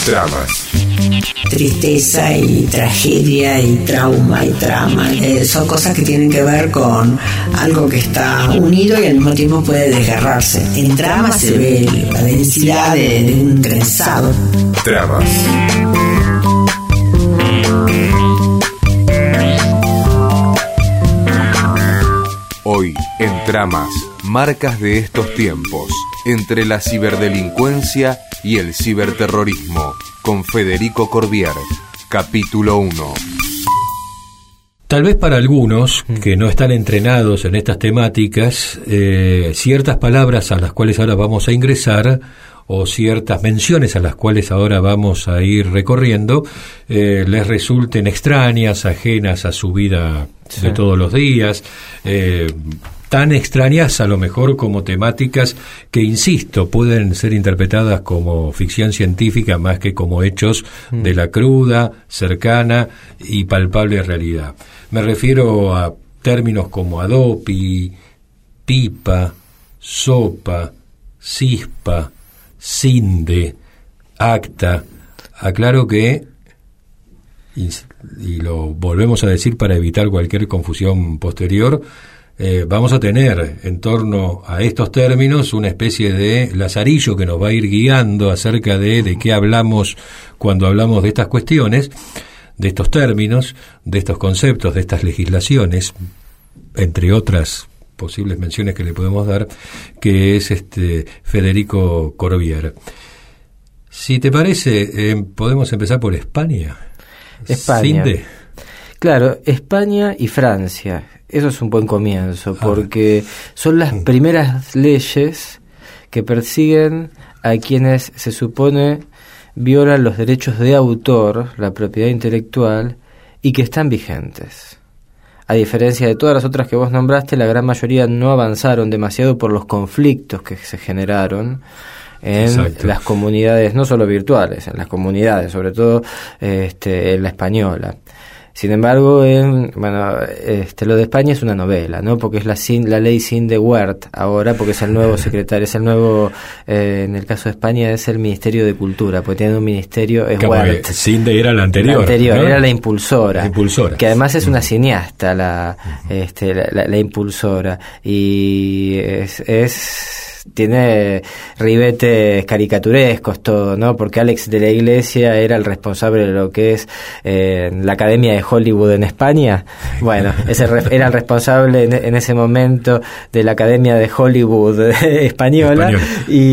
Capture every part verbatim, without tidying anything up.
Tramas. Tristeza y tragedia y trauma y trama eh, son cosas que tienen que ver con algo que está unido y al mismo tiempo puede desgarrarse. En Tramas se ve la densidad de, de un trenzado. Tramas. Hoy en Tramas, marcas de estos tiempos, entre la ciberdelincuencia y el ciberterrorismo, con Federico Corbier, capítulo uno. Tal vez para algunos que no están entrenados en estas temáticas, eh, ciertas palabras a las cuales ahora vamos a ingresar o ciertas menciones a las cuales ahora vamos a ir recorriendo, eh, les resulten extrañas, ajenas a su vida sí. de todos los días, eh, tan extrañas a lo mejor como temáticas que, insisto, pueden ser interpretadas como ficción científica más que como hechos mm. de la cruda, cercana y palpable realidad. Me refiero a términos como adopi, pipa, sopa, cispa, cinde, acta. Aclaro que, y, y lo volvemos a decir para evitar cualquier confusión posterior, eh, vamos a tener en torno a estos términos una especie de lazarillo que nos va a ir guiando acerca de, de qué hablamos cuando hablamos de estas cuestiones, de estos términos, de estos conceptos, de estas legislaciones, entre otras posibles menciones que le podemos dar, que es este Federico Corbier. Si te parece, eh, podemos empezar por España. España. Cinde. Claro, España y Francia. Eso es un buen comienzo, porque son las primeras leyes que persiguen a quienes se supone violan los derechos de autor, la propiedad intelectual, y que están vigentes. A diferencia de todas las otras que vos nombraste, la gran mayoría no avanzaron demasiado por los conflictos que se generaron en Exacto. las comunidades, no solo virtuales, en las comunidades, sobre todo este, en la española. Sin embargo, en, bueno, este, lo de España es una novela, ¿no? Porque es la, la ley Sinde-Wert ahora, porque es el nuevo secretario, es el nuevo, eh, en el caso de España es el Ministerio de Cultura, porque tienen un ministerio, es Wert. Sinde era la anterior. La anterior, ¿no? Era la impulsora. La impulsora. Que además es una cineasta, la, este, la, la, la impulsora. Y es, es tiene ribetes caricaturescos todo, ¿no? Porque Alex de la Iglesia era el responsable de lo que es eh, la Academia de Hollywood en España. Bueno, ese re- era el responsable en, en ese momento de la Academia de Hollywood española, española.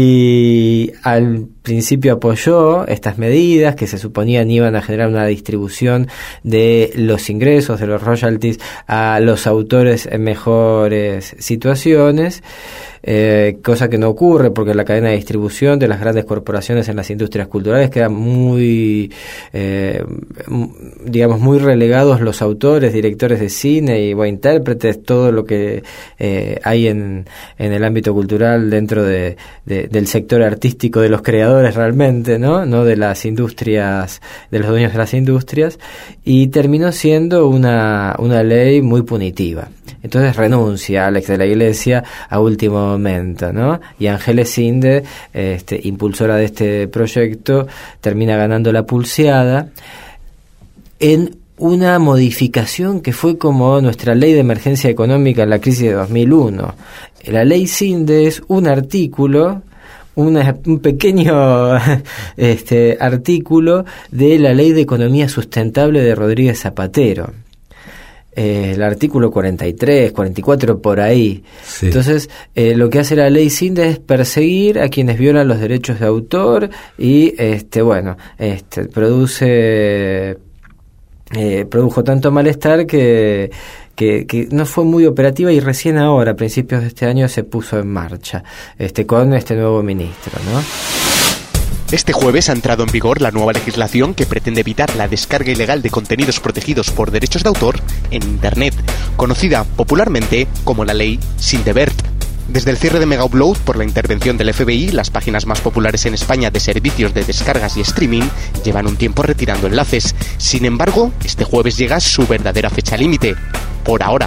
Y al principio apoyó estas medidas que se suponían iban a generar una distribución de los ingresos, de los royalties a los autores en mejores situaciones. Eh, cosa que no ocurre porque la cadena de distribución de las grandes corporaciones en las industrias culturales quedan muy eh, digamos muy relegados los autores, directores de cine y o intérpretes, todo lo que eh, hay en, en el ámbito cultural dentro de, de, del sector artístico de los creadores realmente, ¿no? No de las industrias, de los dueños de las industrias, y terminó siendo una, una ley muy punitiva. Entonces renuncia Alex de la Iglesia a último momento, ¿no? Y Ángeles Cinde, este, impulsora de este proyecto, termina ganando la pulseada en una modificación que fue como nuestra ley de emergencia económica en la crisis de dos mil uno. La ley Cinde es un artículo, Una, un pequeño este, artículo de la Ley de Economía Sustentable de Rodríguez Zapatero. Eh, el artículo cuarenta y tres, cuarenta y cuatro por ahí. Sí. Entonces, eh, lo que hace la ley Cinde es perseguir a quienes violan los derechos de autor y, este, bueno, este, produce, eh, produjo tanto malestar que, que, que no fue muy operativa y recién ahora, a principios de este año, se puso en marcha, este, con este nuevo ministro, ¿no? Este jueves ha entrado en vigor la nueva legislación que pretende evitar la descarga ilegal de contenidos protegidos por derechos de autor en Internet, conocida popularmente como la ley Sinde-Wert. Desde el cierre de Mega Upload por la intervención del F B I, las páginas más populares en España de servicios de descargas y streaming llevan un tiempo retirando enlaces. Sin embargo, este jueves llega su verdadera fecha límite, por ahora.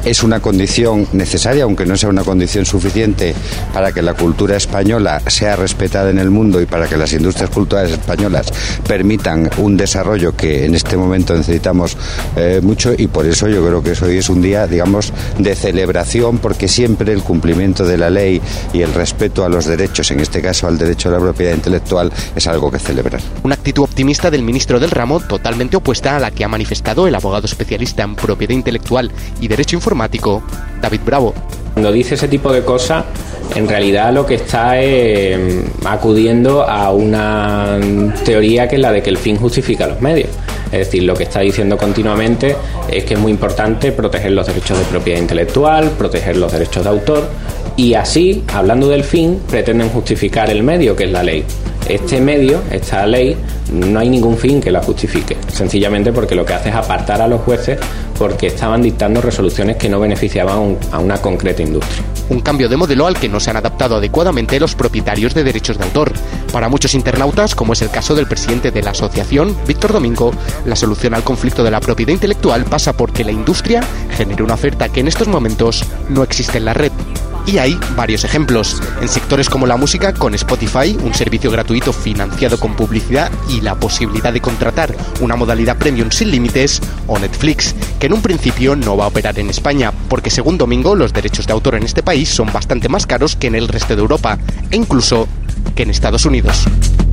es una condición necesaria, aunque no sea una condición suficiente para que la cultura española sea respetada en el mundo y para que las industrias culturales españolas permitan un desarrollo que en este momento necesitamos eh, mucho, y por eso yo creo que hoy es un día, digamos, de celebración, porque siempre el cumplimiento de la ley y el respeto a los derechos, en este caso al derecho a la propiedad intelectual, es algo que celebrar. Una actitud optimista del ministro del ramo, totalmente opuesta a la que ha manifestado el abogado especialista en propiedad intelectual y derecho informático, David Bravo. Cuando dice ese tipo de cosas, en realidad lo que está es acudiendo a una teoría que es la de que el fin justifica los medios. Es decir, lo que está diciendo continuamente es que es muy importante proteger los derechos de propiedad intelectual, proteger los derechos de autor, y así, hablando del fin, pretenden justificar el medio, que es la ley. Este medio, esta ley, no hay ningún fin que la justifique, sencillamente porque lo que hace es apartar a los jueces porque estaban dictando resoluciones que no beneficiaban a una concreta industria. Un cambio de modelo al que no se han adaptado adecuadamente los propietarios de derechos de autor. Para muchos internautas, como es el caso del presidente de la asociación, Víctor Domingo, la solución al conflicto de la propiedad intelectual pasa porque la industria genere una oferta que en estos momentos no existe en la red. Y hay varios ejemplos, en sectores como la música, con Spotify, un servicio gratuito financiado con publicidad y la posibilidad de contratar una modalidad premium sin límites, o Netflix, que en un principio no va a operar en España, porque según Domingo los derechos de autor en este país son bastante más caros que en el resto de Europa, e incluso que en Estados Unidos.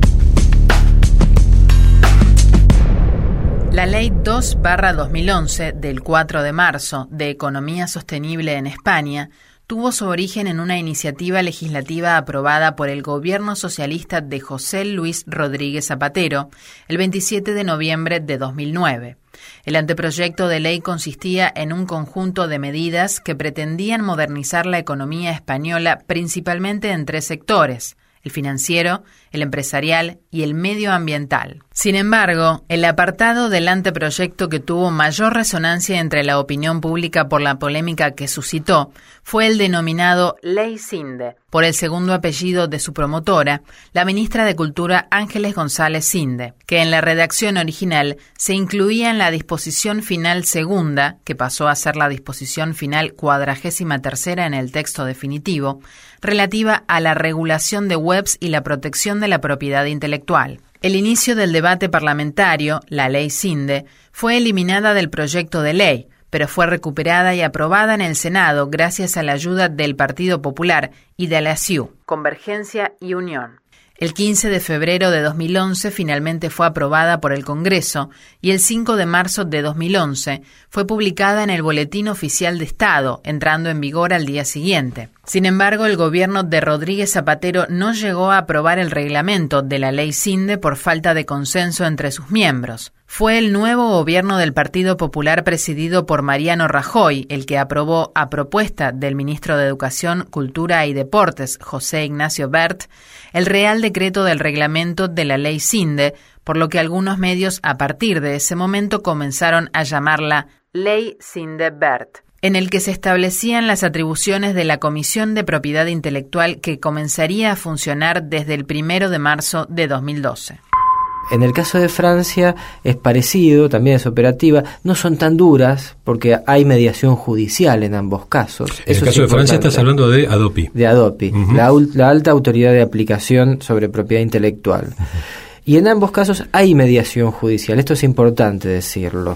La Ley dos barra dos mil once del cuatro de marzo de Economía Sostenible en España tuvo su origen en una iniciativa legislativa aprobada por el gobierno socialista de José Luis Rodríguez Zapatero el veintisiete de noviembre de dos mil nueve. El anteproyecto de ley consistía en un conjunto de medidas que pretendían modernizar la economía española principalmente en tres sectores: el financiero, el empresarial y el medioambiental. Sin embargo, el apartado del anteproyecto que tuvo mayor resonancia entre la opinión pública por la polémica que suscitó fue el denominado Ley Cinde, por el segundo apellido de su promotora, la ministra de Cultura Ángeles González Cinde, que en la redacción original se incluía en la disposición final segunda, que pasó a ser la disposición final cuadragésima tercera en el texto definitivo, relativa a la regulación de webs y la protección de la propiedad intelectual. El inicio del debate parlamentario, la Ley Cinde, fue eliminada del proyecto de ley, pero fue recuperada y aprobada en el Senado gracias a la ayuda del Partido Popular y de la C I U, Convergencia y Unión. El quince de febrero de dos mil once finalmente fue aprobada por el Congreso y el cinco de marzo de dos mil once fue publicada en el Boletín Oficial de Estado, entrando en vigor al día siguiente. Sin embargo, el gobierno de Rodríguez Zapatero no llegó a aprobar el reglamento de la Ley Cinde por falta de consenso entre sus miembros. Fue el nuevo gobierno del Partido Popular presidido por Mariano Rajoy el que aprobó, a propuesta del ministro de Educación, Cultura y Deportes, José Ignacio Bert, el Real Decreto del reglamento de la Ley Cinde, por lo que algunos medios a partir de ese momento comenzaron a llamarla Ley Cinde-Bert, en el que se establecían las atribuciones de la Comisión de Propiedad Intelectual que comenzaría a funcionar desde el primero de marzo de dos mil doce. En el caso de Francia es parecido, también es operativa, no son tan duras porque hay mediación judicial en ambos casos. En Eso el caso de Francia estás hablando de ADOPI. De ADOPI, uh-huh. la, la alta autoridad de aplicación sobre propiedad intelectual. Uh-huh. Y en ambos casos hay mediación judicial, esto es importante decirlo,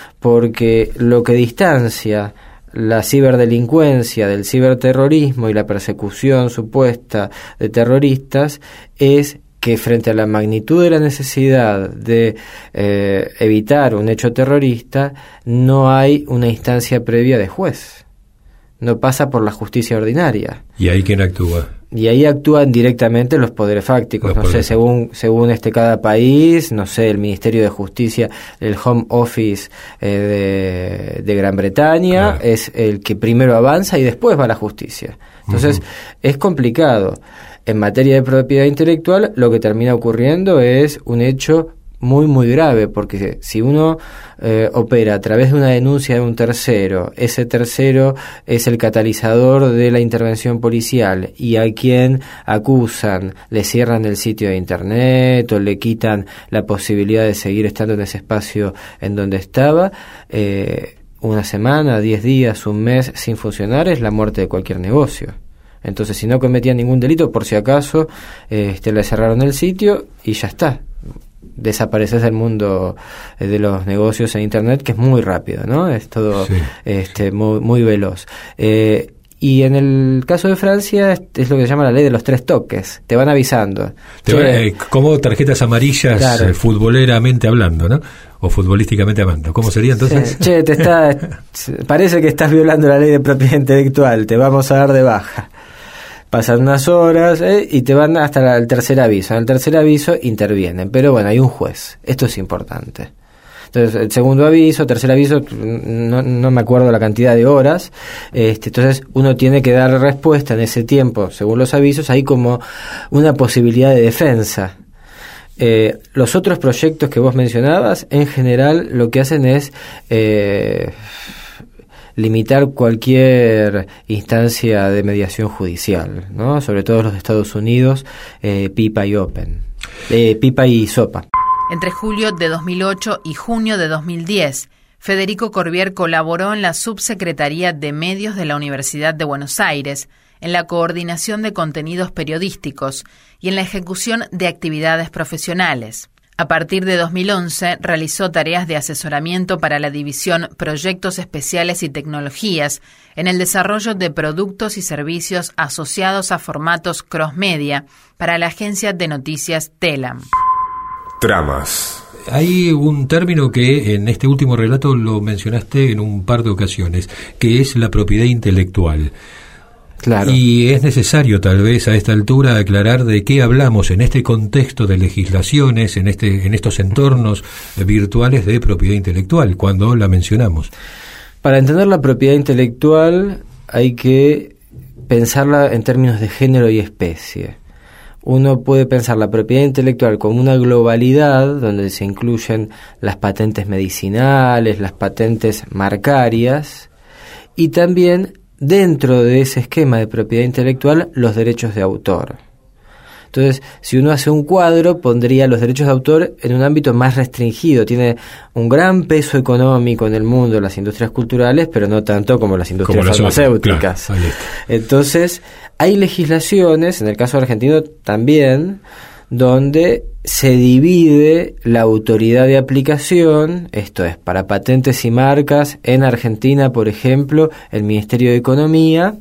porque lo que distancia la ciberdelincuencia del ciberterrorismo y la persecución supuesta de terroristas es que frente a la magnitud de la necesidad de eh, evitar un hecho terrorista, no hay una instancia previa de juez. No pasa por la justicia ordinaria. ¿Y ahí quién actúa? Y ahí actúan directamente los poderes fácticos. Los no poderes. sé, según según este cada país, no sé, el Ministerio de Justicia, el Home Office eh, de, de Gran Bretaña, claro, es el que primero avanza y después va a la justicia. Entonces, uh-huh. es complicado. En materia de propiedad intelectual, lo que termina ocurriendo es un hecho muy, muy grave, porque si uno eh, opera a través de una denuncia de un tercero, ese tercero es el catalizador de la intervención policial y a quien acusan le cierran el sitio de internet o le quitan la posibilidad de seguir estando en ese espacio en donde estaba, eh, una semana, diez días, un mes sin funcionar es la muerte de cualquier negocio. Entonces, si no cometían ningún delito, por si acaso, este, le cerraron el sitio y ya está. Desapareces del mundo de los negocios en Internet, que es muy rápido, ¿no? Es todo sí. este, muy, muy veloz. Eh, Y en el caso de Francia es lo que se llama la ley de los tres toques. Te van avisando. Te van, eh, como tarjetas amarillas, claro. eh, futboleramente hablando, ¿no? O futbolísticamente hablando. ¿Cómo sería entonces? Sí. Che, te está, parece que estás violando la ley de propiedad intelectual. Te vamos a dar de baja. Pasan unas horas eh, y te van hasta el tercer aviso. En el tercer aviso intervienen. Pero bueno, hay un juez. Esto es importante. Entonces, el segundo aviso, tercer aviso, no, no me acuerdo la cantidad de horas. Este, entonces, uno tiene que dar respuesta en ese tiempo, según los avisos, hay como una posibilidad de defensa. Eh, los otros proyectos que vos mencionabas, en general, lo que hacen es eh, limitar cualquier instancia de mediación judicial, ¿no? Sobre todo los de Estados Unidos, eh, PIPA y Open, eh, PIPA y SOPA. Entre julio de dos mil ocho y junio de dos mil diez, Federico Corbière colaboró en la Subsecretaría de Medios de la Universidad de Buenos Aires, en la coordinación de contenidos periodísticos y en la ejecución de actividades profesionales. A partir de dos mil once, realizó tareas de asesoramiento para la división Proyectos Especiales y Tecnologías en el desarrollo de productos y servicios asociados a formatos cross-media para la agencia de noticias Telam. Tramas. Hay un término que en este último relato lo mencionaste en un par de ocasiones, que es la propiedad intelectual. Claro. Y es necesario tal vez a esta altura aclarar de qué hablamos en este contexto de legislaciones, en este en estos entornos virtuales de propiedad intelectual, cuando la mencionamos. Para entender la propiedad intelectual hay que pensarla en términos de género y especie. Uno puede pensar la propiedad intelectual como una globalidad donde se incluyen las patentes medicinales, las patentes marcarias y también dentro de ese esquema de propiedad intelectual los derechos de autor. Entonces, si uno hace un cuadro, pondría los derechos de autor en un ámbito más restringido. Tiene un gran peso económico en el mundo las industrias culturales, pero no tanto como las industrias como farmacéuticas. Claro, entonces, hay legislaciones, en el caso argentino también, donde se divide la autoridad de aplicación, esto es, para patentes y marcas, en Argentina, por ejemplo, el Ministerio de Economía,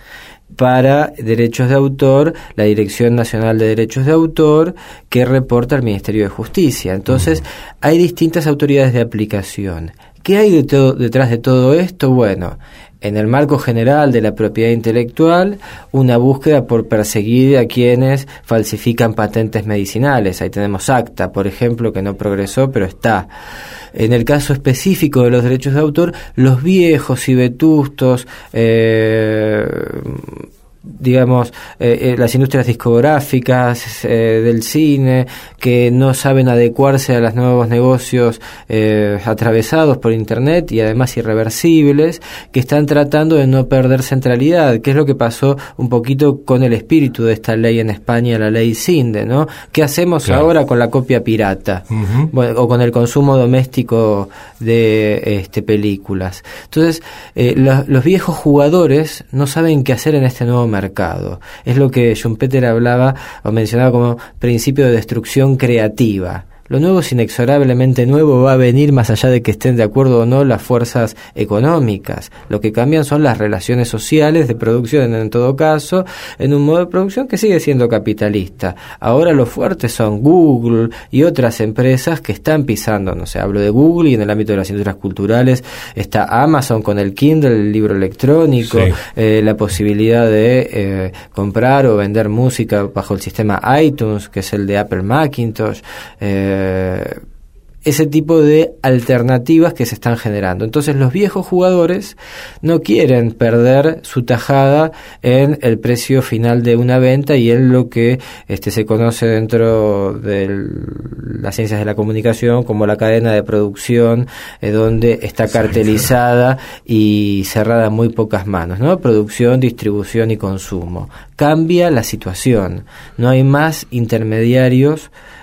para derechos de autor, la Dirección Nacional de Derechos de Autor, que reporta al Ministerio de Justicia. Entonces, uh-huh. hay distintas autoridades de aplicación. ¿Qué hay de todo, detrás de todo esto? Bueno, en el marco general de la propiedad intelectual, una búsqueda por perseguir a quienes falsifican patentes medicinales. Ahí tenemos ACTA, por ejemplo, que no progresó, pero está. En el caso específico de los derechos de autor, los viejos y vetustos, eh, digamos, eh, eh, las industrias discográficas, eh, del cine, que no saben adecuarse a los nuevos negocios eh, atravesados por Internet y además irreversibles, que están tratando de no perder centralidad, que es lo que pasó un poquito con el espíritu de esta ley en España, la ley Cinde, ¿no? ¿Qué hacemos claro. ahora con la copia pirata? Uh-huh. Bueno, o con el consumo doméstico de este, películas. Entonces, eh, los, los viejos jugadores no saben qué hacer en este nuevo mercado. Es lo que Schumpeter hablaba o mencionaba como principio de destrucción creativa. Lo nuevo es inexorablemente nuevo, va a venir más allá de que estén de acuerdo o no las fuerzas económicas. Lo que cambian son las relaciones sociales de producción, en todo caso, en un modo de producción que sigue siendo capitalista. Ahora los fuertes son Google y otras empresas que están pisando, no sé, hablo de Google, y en el ámbito de las industrias culturales está Amazon con el Kindle, el libro electrónico, sí. eh, la posibilidad de eh, comprar o vender música bajo el sistema iTunes, que es el de Apple Macintosh, eh, ese tipo de alternativas que se están generando. Entonces los viejos jugadores no quieren perder su tajada en el precio final de una venta y en lo que este se conoce dentro de las ciencias de la comunicación como la cadena de producción, eh, donde está cartelizada y cerrada en muy pocas manos, ¿no? Producción, distribución y consumo. Cambia la situación. No hay más intermediarios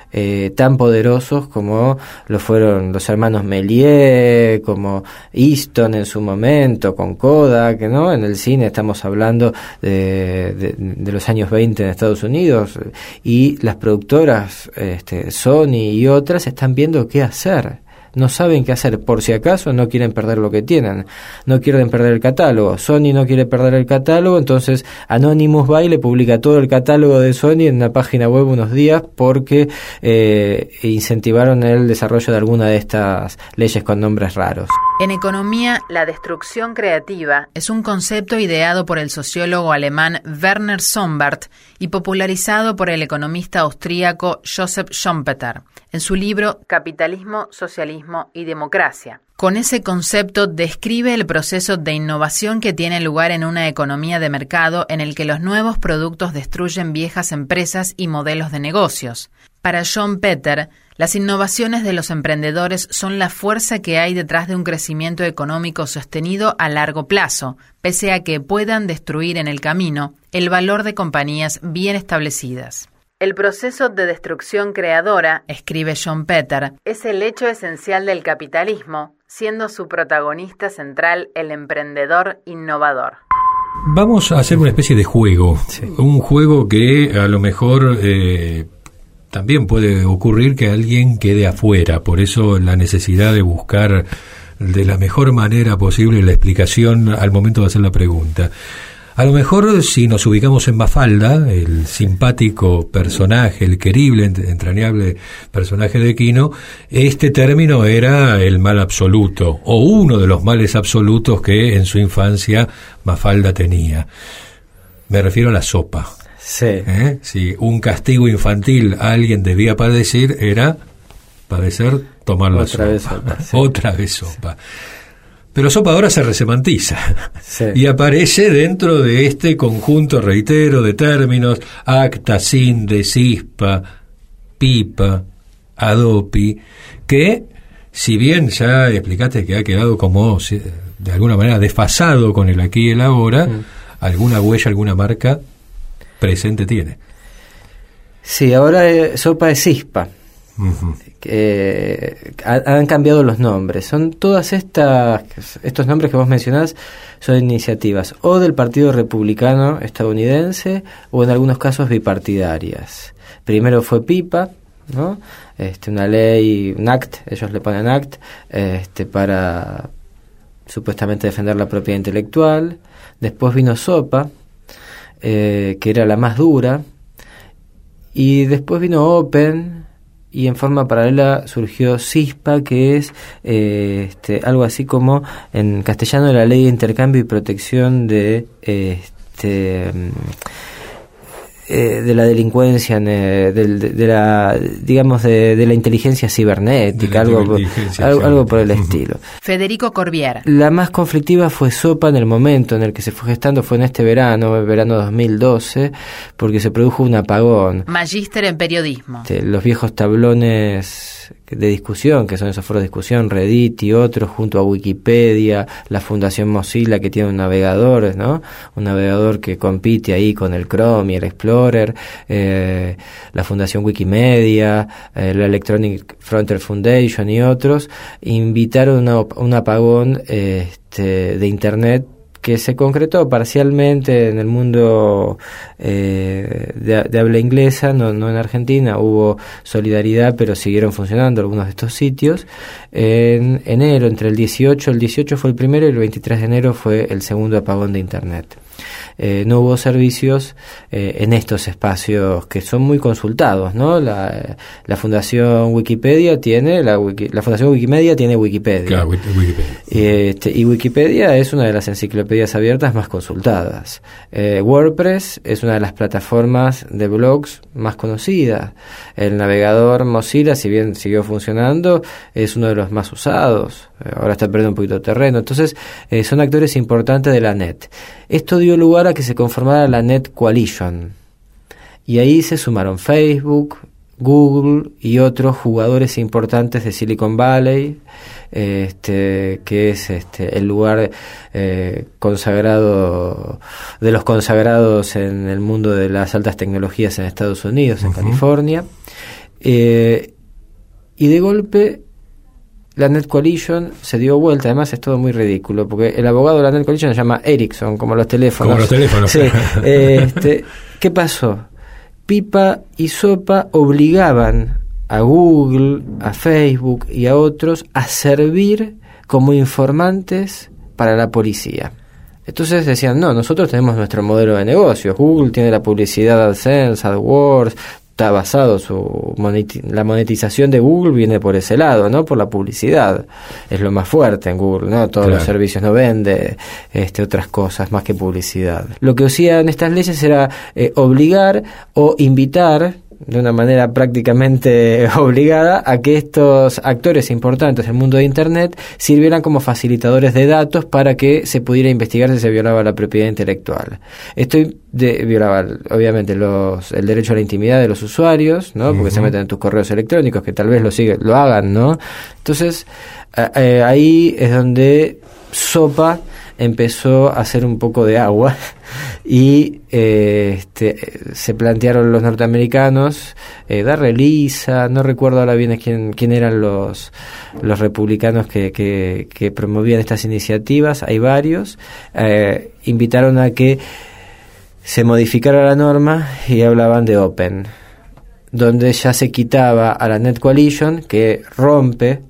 eh, tan poderosos como lo fueron los hermanos Méliès, como Easton en su momento, con Kodak, ¿no? En el cine estamos hablando de, de, de los años veinte en Estados Unidos, y las productoras, este, Sony y otras, están viendo qué hacer. No saben qué hacer, por si acaso no quieren perder lo que tienen, no quieren perder el catálogo. Sony no quiere perder el catálogo, entonces Anonymous va y le publica todo el catálogo de Sony en una página web unos días porque eh, incentivaron el desarrollo de alguna de estas leyes con nombres raros. En economía, la destrucción creativa es un concepto ideado por el sociólogo alemán Werner Sombart y popularizado por el economista austríaco Joseph Schumpeter en su libro Capitalismo, Socialismo y Democracia. Con ese concepto describe el proceso de innovación que tiene lugar en una economía de mercado en el que los nuevos productos destruyen viejas empresas y modelos de negocios. Para Schumpeter, las innovaciones de los emprendedores son la fuerza que hay detrás de un crecimiento económico sostenido a largo plazo, pese a que puedan destruir en el camino el valor de compañías bien establecidas. El proceso de destrucción creadora, escribe Schumpeter, es el hecho esencial del capitalismo, siendo su protagonista central el emprendedor innovador. Vamos a hacer una especie de juego, sí. Un juego que a lo mejor eh, también puede ocurrir que alguien quede afuera, por eso la necesidad de buscar de la mejor manera posible la explicación al momento de hacer la pregunta. A lo mejor si nos ubicamos en Mafalda, el simpático personaje, el querible, entrañable personaje de Quino, este término era el mal absoluto, o uno de los males absolutos que en su infancia Mafalda tenía. Me refiero a la sopa. Sí. ¿Eh? Si un castigo infantil alguien debía padecer, era padecer tomar la Otra sopa. Vez sopa sí. Otra vez sopa. Pero sopa ahora se resemantiza, sí. Y aparece dentro de este conjunto, reitero, de términos: acta, cinde, cispa, pipa, adopi, que si bien ya explicaste que ha quedado como de alguna manera desfasado con el aquí y el ahora, mm. alguna huella, alguna marca presente tiene. Sí, ahora eh, sopa es cispa. Uh-huh. Eh, han cambiado los nombres. Son todas estas, estos nombres que vos mencionás son iniciativas o del Partido Republicano estadounidense o en algunos casos bipartidarias. Primero fue PIPA, ¿no? Este, una ley, un act, ellos le ponen act, este, para supuestamente defender la propiedad intelectual. Después vino SOPA, eh, que era la más dura, y después vino Open. Y en forma paralela surgió CISPA, que es eh, este, algo así como, en castellano, la Ley de Intercambio y Protección de este eh, de la delincuencia, eh, de, de, de la digamos de, de la inteligencia cibernética, la algo, inteligencia algo, algo por el estilo. Federico Corbiera. La más conflictiva fue SOPA en el momento en el que se fue gestando, fue en este verano, el verano dos mil doce, porque se produjo un apagón. Magíster en periodismo. Este, los viejos tablones de discusión, que son esos foros de discusión, Reddit y otros, junto a Wikipedia, la Fundación Mozilla, que tiene un navegador, ¿no? Un navegador que compite ahí con el Chrome y el Explorer, eh, la Fundación Wikimedia, eh, la Electronic Frontier Foundation y otros, invitaron a un apagón eh, este, de Internet que se concretó parcialmente en el mundo eh, de, de habla inglesa, no, no en Argentina. Hubo solidaridad, pero siguieron funcionando algunos de estos sitios. En enero, entre el dieciocho, el dieciocho fue el primero y el veintitrés de enero fue el segundo apagón de Internet. Eh, no hubo servicios eh, en estos espacios que son muy consultados, ¿no? La, la Fundación Wikipedia tiene, la, Wiki, la Fundación Wikimedia tiene Wikipedia. Claro, Wikipedia. Este, y Wikipedia es una de las enciclopedias abiertas más consultadas. Eh, WordPress es una de las plataformas de blogs más conocidas. El navegador Mozilla, si bien siguió funcionando, es uno de los más usados. Ahora está perdiendo un poquito de terreno. Entonces, eh, son actores importantes de la net. Esto dio lugar a que se conformara la Net Coalition. Y ahí se sumaron Facebook, Google y otros jugadores importantes de Silicon Valley, este, que es este, el lugar eh, consagrado de los consagrados en el mundo de las altas tecnologías en Estados Unidos, en uh-huh. California. Eh, y de golpe la Net Coalition se dio vuelta. Además es todo muy ridículo, porque el abogado de la Net Coalition se llama Ericsson, como los teléfonos. Como los teléfonos. Sí. este, ¿Qué pasó? Pipa y Sopa obligaban a Google, a Facebook y a otros a servir como informantes para la policía. Entonces decían, no, nosotros tenemos nuestro modelo de negocio. Google tiene la publicidad AdSense, AdWords, está basado su moneti- la monetización de Google viene por ese lado, ¿no? Por la publicidad. Es lo más fuerte en Google, ¿no? Todos claro. los servicios no vende este, otras cosas más que publicidad. Lo que hacían estas leyes era eh, obligar o invitar de una manera prácticamente obligada a que estos actores importantes del mundo de Internet sirvieran como facilitadores de datos para que se pudiera investigar si se violaba la propiedad intelectual. Esto de, violaba obviamente los, el derecho a la intimidad de los usuarios, ¿no? Porque uh-huh. se meten en tus correos electrónicos, que tal vez lo, sigue, lo hagan, ¿no? Entonces eh, ahí es donde Sopa empezó a hacer un poco de agua y eh, este, se plantearon los norteamericanos eh, darle lisa, no recuerdo ahora bien quién, quién eran los, los republicanos que, que, que promovían estas iniciativas, hay varios, eh, invitaron a que se modificara la norma y hablaban de Open, donde ya se quitaba a la Net Coalition, que rompe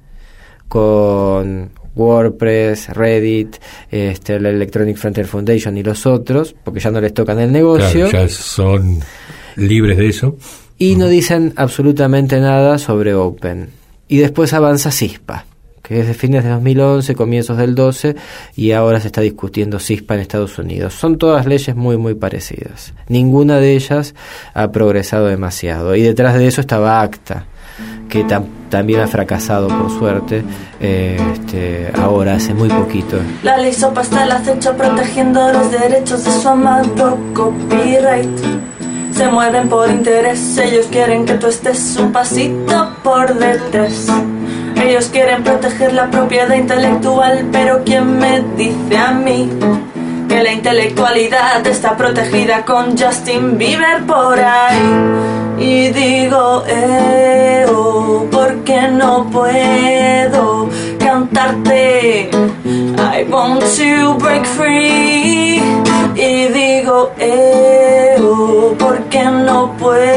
con WordPress, Reddit, este, la Electronic Frontier Foundation y los otros, porque ya no les tocan el negocio. Claro, ya son libres de eso. Y no dicen absolutamente nada sobre Open. Y después avanza CISPA, que es de fines de dos mil once, comienzos del doce, y ahora se está discutiendo CISPA en Estados Unidos. Son todas leyes muy, muy parecidas. Ninguna de ellas ha progresado demasiado. Y detrás de eso estaba ACTA, que tam- también ha fracasado por suerte eh, este, ahora hace muy poquito. La ley Sopa está al acecho protegiendo los derechos de su amado copyright. Se mueven por interés, ellos quieren que tú estés un pasito por detrás. Ellos quieren proteger la propiedad intelectual, pero ¿quién me dice a mí que la intelectualidad está protegida con Justin Bieber por ahí? Y digo, eh, oh, porque no puedo cantarte I want to break free. Y digo, eh, oh, porque no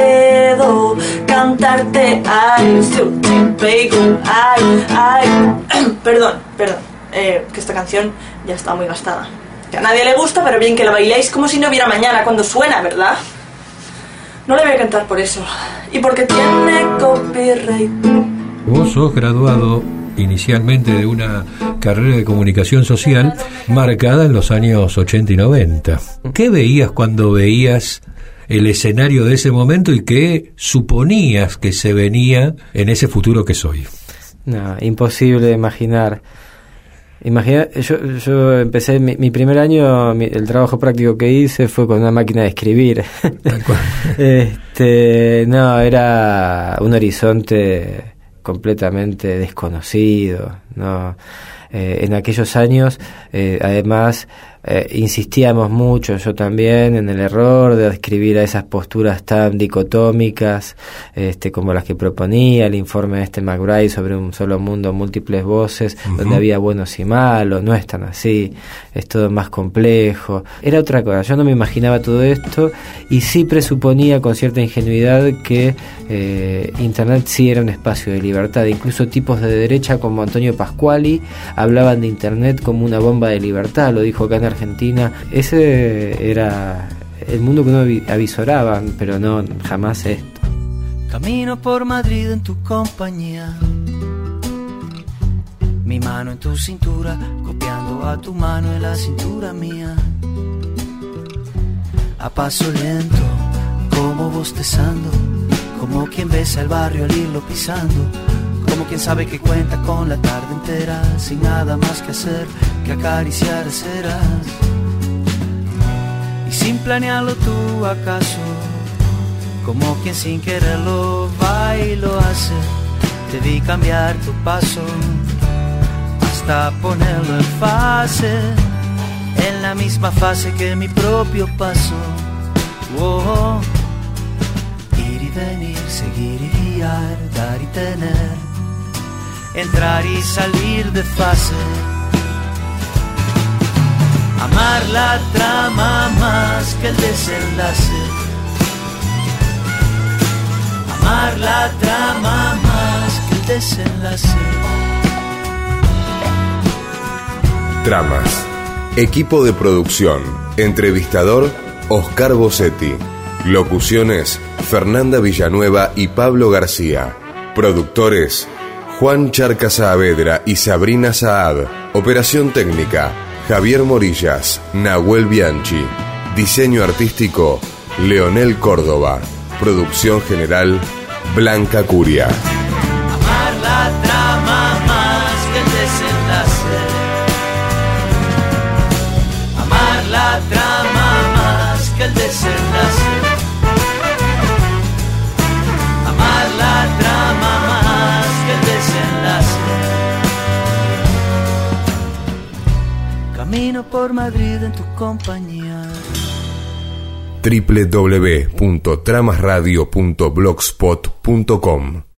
puedo cantarte I still think bagel, ay, ay. Perdón, perdón, eh, que esta canción ya está muy gastada. Que a nadie le gusta, pero bien que la bailéis como si no hubiera mañana cuando suena, ¿verdad? No le voy a cantar por eso. Y porque tiene copyright. Vos sos graduado inicialmente de una carrera de comunicación social marcada en los años ochenta y noventa. ¿Qué veías cuando veías el escenario de ese momento y qué suponías que se venía en ese futuro que soy? No, imposible de imaginar. Imagina, yo, yo empecé mi, mi primer año, mi, el trabajo práctico que hice fue con una máquina de escribir. Tal cual. este, no, era un horizonte completamente desconocido, no. Eh, en aquellos años, eh, además, eh, insistíamos mucho, yo también, en el error de adscribir a esas posturas tan dicotómicas, este, como las que proponía el informe de este McBride sobre un solo mundo, múltiples voces, uh-huh. donde había buenos y malos. No es tan así, es todo más complejo. Era otra cosa, yo no me imaginaba todo esto y sí presuponía con cierta ingenuidad que eh, Internet sí era un espacio de libertad. Incluso tipos de derecha como Antonio Pasquali hablaban de Internet como una bomba de libertad, lo dijo acá en Argentina. Ese era el mundo que uno avisoraba, pero no, jamás esto. Camino por Madrid en tu compañía, mi mano en tu cintura, copiando a tu mano en la cintura mía. A paso lento, como bostezando, como quien besa el barrio al irlo pisando, como quien sabe que cuenta con la tarde entera, sin nada más que hacer que acariciar ceras. Y sin planearlo tú acaso, como quien sin quererlo va y lo hace, te vi cambiar tu paso hasta ponerlo en fase, en la misma fase que mi propio paso. Oh, iri venir, seguir y guiar, dar y tener, entrar y salir de fase. Amar la trama más que el desenlace. Amar la trama más que el desenlace. Tramas. Equipo de producción. Entrevistador, Oscar Bossetti. Locuciones, Fernanda Villanueva y Pablo García. Productores, Juan Charca Saavedra y Sabrina Saad. Operación técnica, Javier Morillas, Nahuel Bianchi. Diseño artístico, Leonel Córdoba. Producción general, Blanca Curia. Amar la trama más que el desenlace. Amar la trama más que el desenlace. Amar la trama más que el desenlace. Camino por Madrid en tu compañía. doble u doble u doble u punto tramas radio punto blogspot punto com